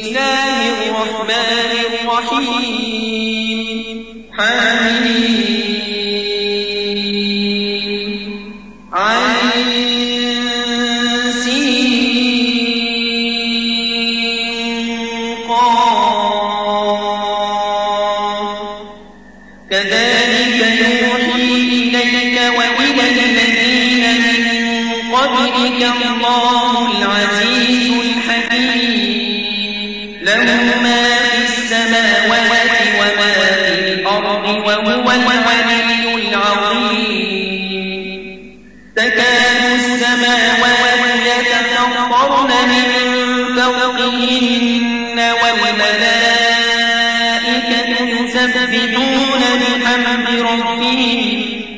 الله الرحمن الرحيم حميم عين سين قاف كذلك يوحي إليك وإلى الذين من قبلك الله العزيز الحكيم له ما في السماوات وما في الأرض وهو العلي العظيم تكاد السماوات يتفطرن من فوقهن والملائكة يسبحون بحمد ربهم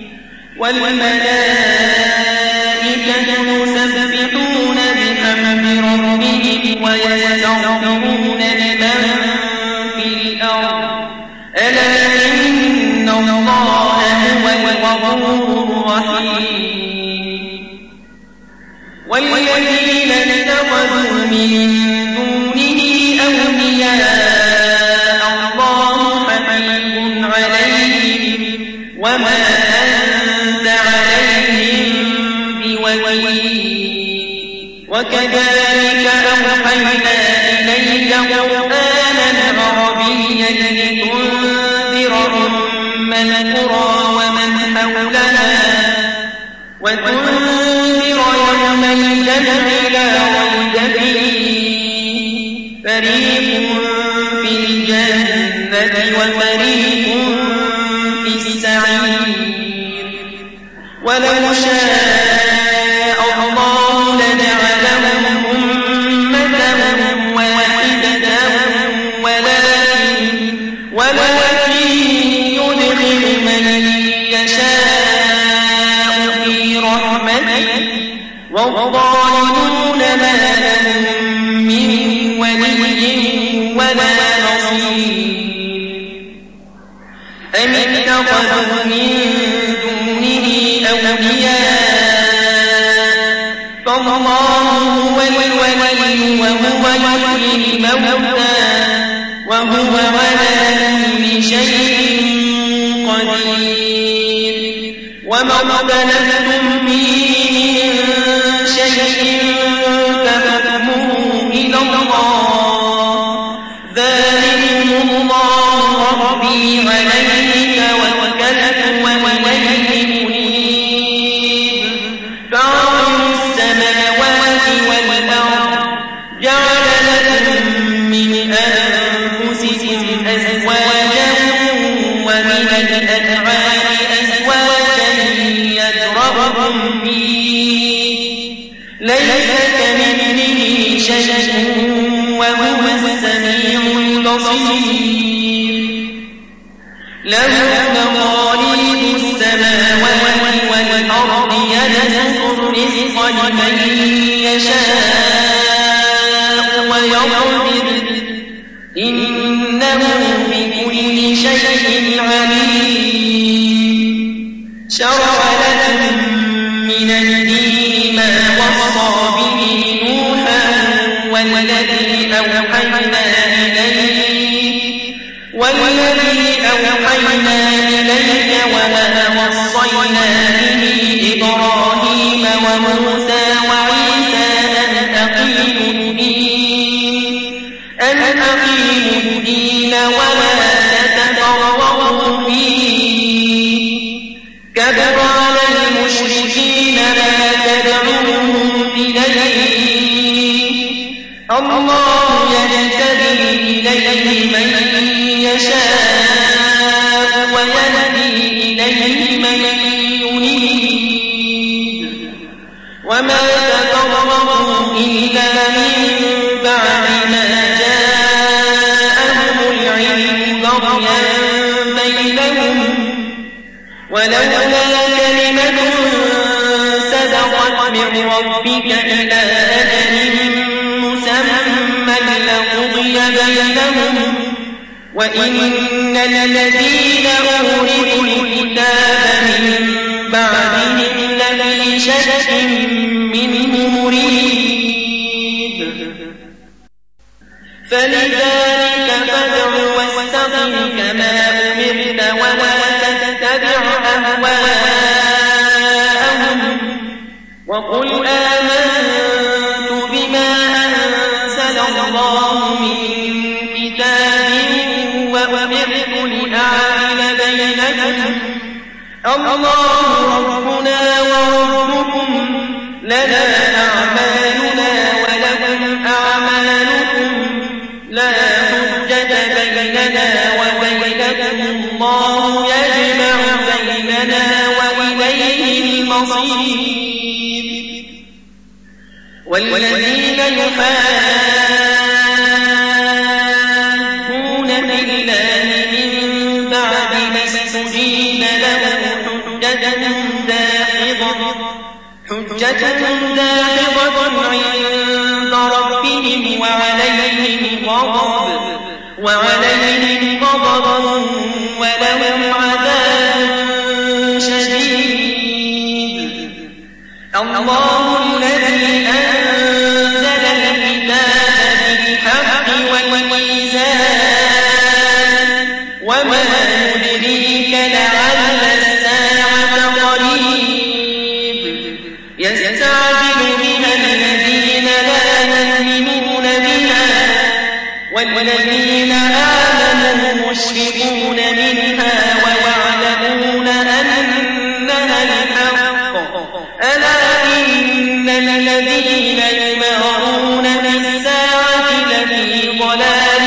ويستغفرون لمن في الأرض ألا إن الله هو الغفور الرحيم والذين اتخذوا من دونه أولياء الله حفيظ عليهم وما أنت عليهم بوكيل وكذلك أوحينا إليك قرآنا عربيا لتنذر أم القرى ومن حولها وتنذر يوم الجمع لا ريب فيه فريق في الجنة وفريق في السعير ولو شاء الله لجعلهم أمة واحدة ولكن يدخل من يشاء في رحمته والظالمون ما لهم من ولي ولا نصير أم اتخذوا من دونه أولياء فالله هو الولي وهو يحيي الموتى وهو على كل شيء قدير وما اختلفتم فيه من شيء فحكمه إلى الله ذلكم الله ربي عليه توكلت وإليه منيب فاطر السماوات والأرض جعل لكم من أنفسكم أزواجا ومن الأنعام أزواجا يذرأكم فيه ليس كمثله شيء وهو السميع البصير له مقاليد السماوات والأرض يبسط الرزق لمن يشاء ويقدر إنه بكل شيء عليم شرع لكم من الدين ما وصى به نوحا والذي أوحينا إليك وما وصينا به إبراهيم وموسى وعيسى أن أقيموا الدين ولا تتفرقوا فيه كبر على المشركين ما تدعوهم إليه الله يجتبي إليه من يشاء ويهدي إليه من ينيب وما تفرقوا إلا من بعد ما جاءهم العلم بغيا بينهم ولولا كلمة سبقت من ربك إلى أجل مسمى لقضي بينهم وإن الذين أورثوا الكتاب من بعدهم لفي شك منه مريب فلذلك فادع واستقم كما أمرت ولا تتبع أهواءهم وقل آمنت بما أنزل الله من كتاب وأمرت لأعدل بينكم الله ربنا وربكم لنا أعمالنا ولكم أعمالكم لا حجة بيننا وبينكم الله يجمع بيننا وإليه المصير والذين يحادون بالله من بعد ما استجيب له حجة داحضة عند ربهم وعليهم غضب ولهم عذاب شديد الله الذي أنزل الكتاب بالحق والميزان وما يدريك لعل الساعة قريب يستعجل بها الذين لا يؤمنون بها والذين آمنوا مشفقون منها ويعلمون أنها الحق ألا إن الذين يمارون بالساعة لفي ضلال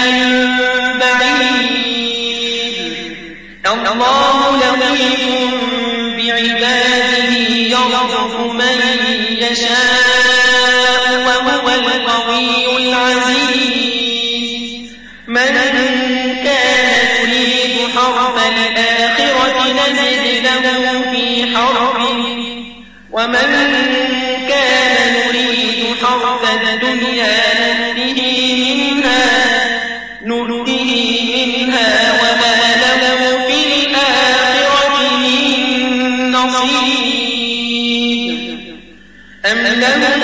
بعيد الله لطيف بعباده يرزق من يشاء وهو القوي العزيز من كان يريد حرث الآخرة نزد له في حرثه ومن كان يريد حرث الدنيا نؤته منها وما له في الآخرة من نصيب أم لهم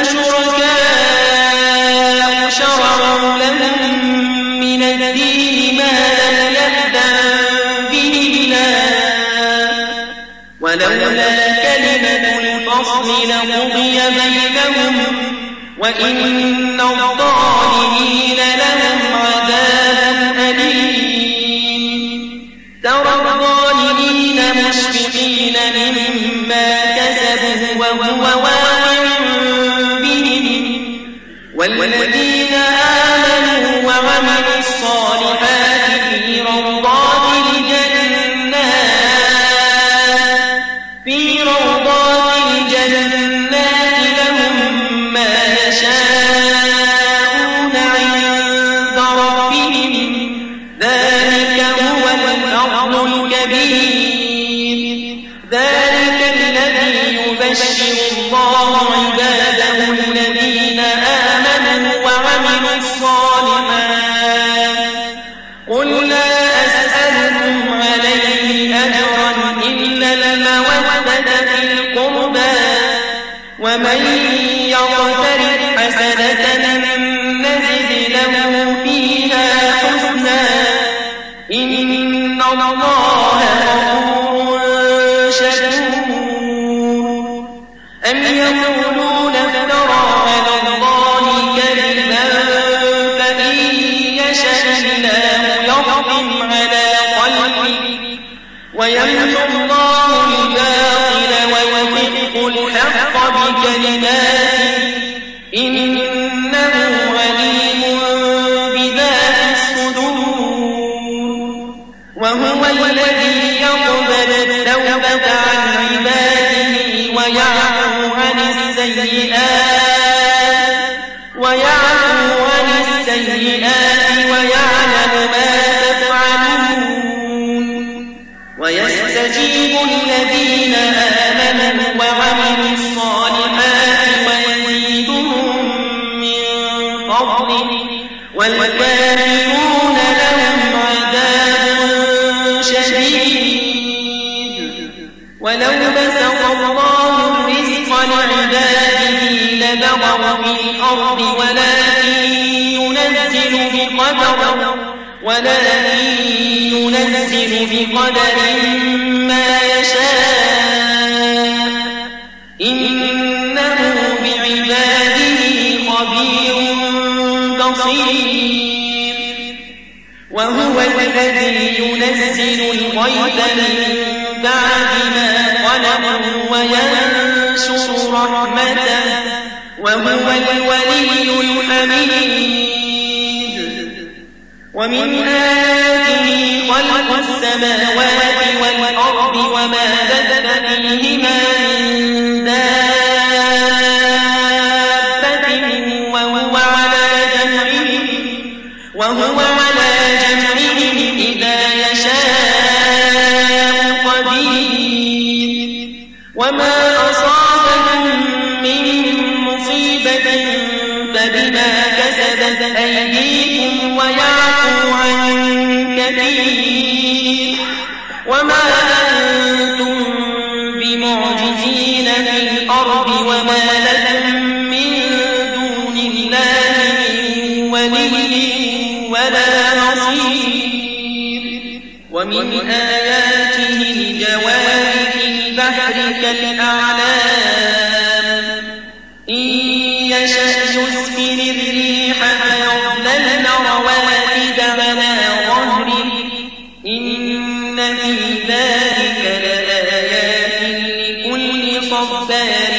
شركاء شرعوا لهم من الدين ما لم يأذن به الله ولولا كلمة الفصل لقضي بينهم وإن الظالمين لهم عذاب أليم ترى الظالمين مشفقين مما كسبوا وهو واقع بهم والذين آمنوا وعملوا الصالحات في روضات الجنات لهم ما يشاءون عند ربهم ذلك هو الفضل الكبير ذلك الذي يبشر الله عباده الذين آمنوا وعملوا الصالحات قل لا أسألكم عليه أجرا إلا المودة في القربى ومن يقترف حسنة نزد له فيها حسنا إن الله غفور شكور أم يقولون افترى على الله كذبا فإن يشأ الله يختم على قلبه ويمحو الله الباطل ويحق الحق بكلماته إنه عليم بذات الصدور وهو الذي يقبل التوبة عن عباده ويعفو عن السيئات ويعلم ما تفعلون ويستجيب الذين آمنوا وعملوا الصالحات ويزيدهم من فضله والكافرون لهم عذاب شديد ولو بسط الله الرزق لعباده لبغوا في الأرض ولكن ينزل بقدر وقدر ولكن ينزل بقدر ما يشاء إنه بعباده خبير بصير وهو الذي ينزل الغيث من بعد ما قنطوا وينشر رحمته وهو الولي الحميد ومن آياته خلق السماوات والأرض وما بث فيهما من دابة وهو على جمعهم إذا يشاء قدير وما أصابكم من مصيبة فبما كسبت أيديكم ويعفو عن كثير وما أنتم بمعجزين في الأرض وما لكم من دون الله من ولي ولا نصير ومن آياته الجوار في البحر كالأعلام إن يشأ يسكن الريح فيظللن رواكد على ظهره إن في ذلك لآيات لكل صبار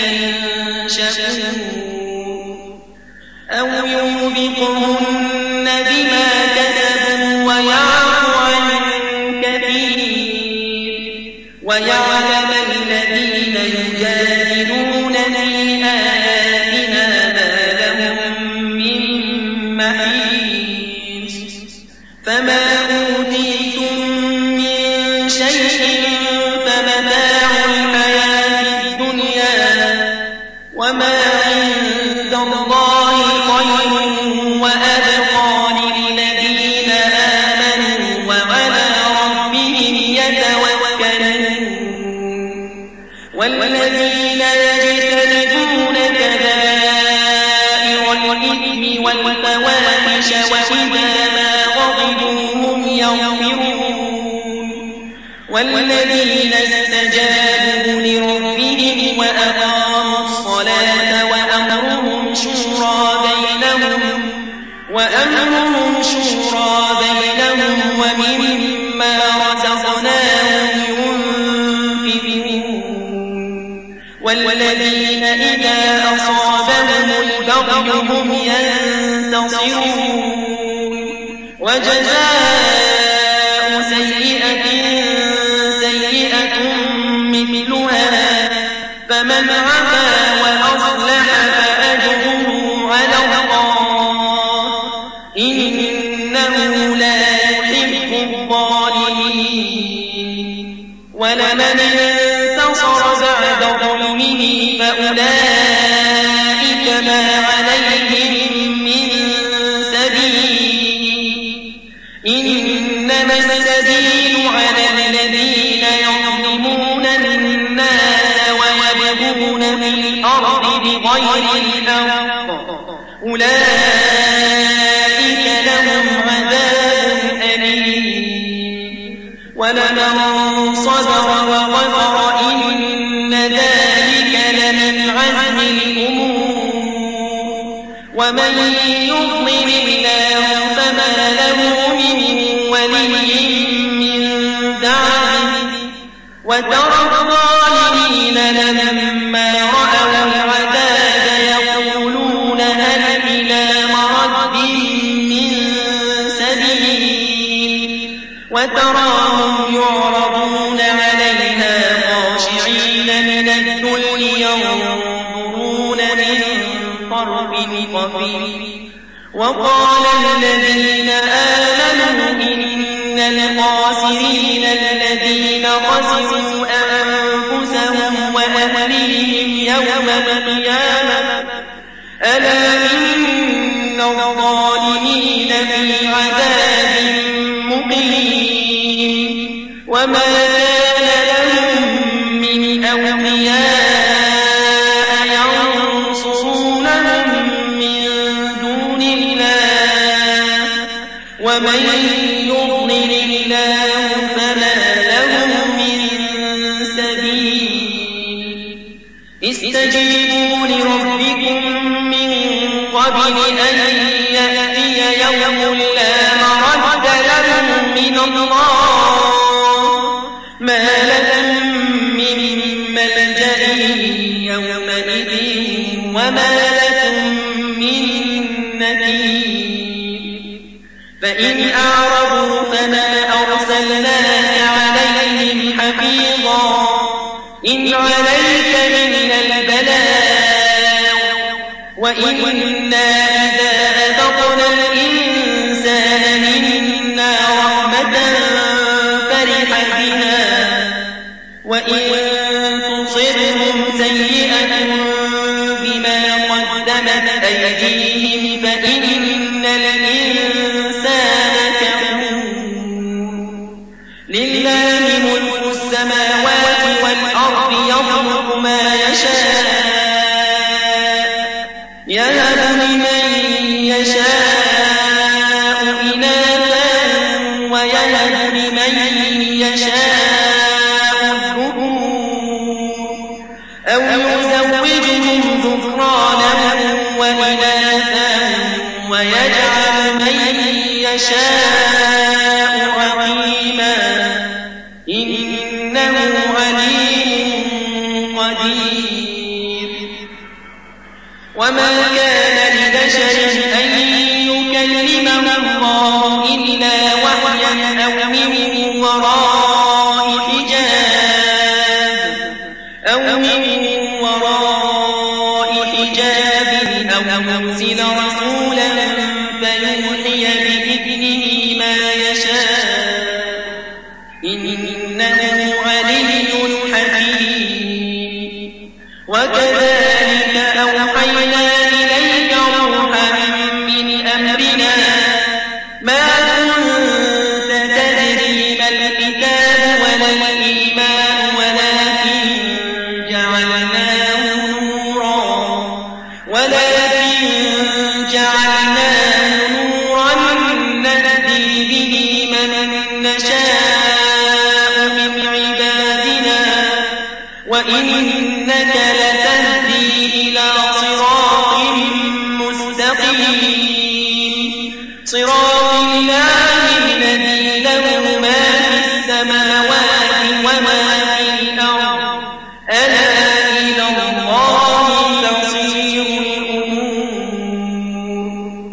شكور أو يوبقهن بما كسبوا ويعفو عن كثير ويعلم الذين يجادلون في آياتنا ما لهم من محيص فما أوتيتم من شيء فمتاع الحياة الدنيا وما عند الله خير وأبقى للذين آمنوا وعلى ربهم يتوكلون والذين يجتنبون كبائر الإثم والفواحش وإذا ما غضبوا هم يغفرون والذين استجابوا لربهم وأقاموا الصلاة وأمرهم شورى بينهم ومما رزقناهم ينفقون والذين إذا أصابهم البغي هم ينتصرون وجزاء سيئة مثلها فمن عفا وأصلح فأجره على الله إنه لا يحب الظالمين ولمن انتصر بعد ظلمه فأولئك ما عليهم من سبيل إنما السبيل على الذين يظلمون الناس ويبغون في الأرض بغير الحق أولئك لهم عذاب أليم ولمن صبر وغفر إن ذلك لمن عزم الأمور ومن يضلل الله فما له من ولي من بعده وترى الظالمين لما رأوا العذاب يقولون هل إلى مرد من سبيل وتراهم يعرضون عليها خاشعين من الذل ينظرون من طرف خفي وقال الذين آمنوا إن الخاسرين الذين خسروا أنفسهم وأهليهم يوم القيامة ألا إن الظالمين في عذاب مقيم وما كان لهم من أولياء ينصرونهم من دون الله وما ومن يضلل الله فما له من سبيل استجيبوا لربكم من قبل أن يأتي يوم لا مرد له من الله ما لكم من ملجأ يومئذ وما لكم من نكير فإن أعرضوا فما أرسلناك عليهم حفيظا إن عليك إلا البلاغ وإنا إذا أذقنا الإنسان منا رحمة فرح بها وإن تصبهم سيئة بما قدمت أيديهم فإن الإنسان كفور لله ملك السماوات والأرض يخلق ما يشاء يهب لمن يشاء إناثا ويهب لمن يشاء الذكور أو يزوجهم ذكرانا وإناثا ويجعل من يشاء عقيما إنه عليم قدير وما كان لبشر أن يكلمه الله إلا وحيا أو من وراء حجاب أو يرسل رسولا فيوحي بإذنه ما يشاء إنه علي حكيم وكذلك أوحينا إليك روحا من أمرنا ما كنت تدري ما الكتاب ولا الإيمان ولكن جعلناه نورا نهدي به من نشاء من عبادنا وإنك لتهدي إلى صراط مستقيم صراط الله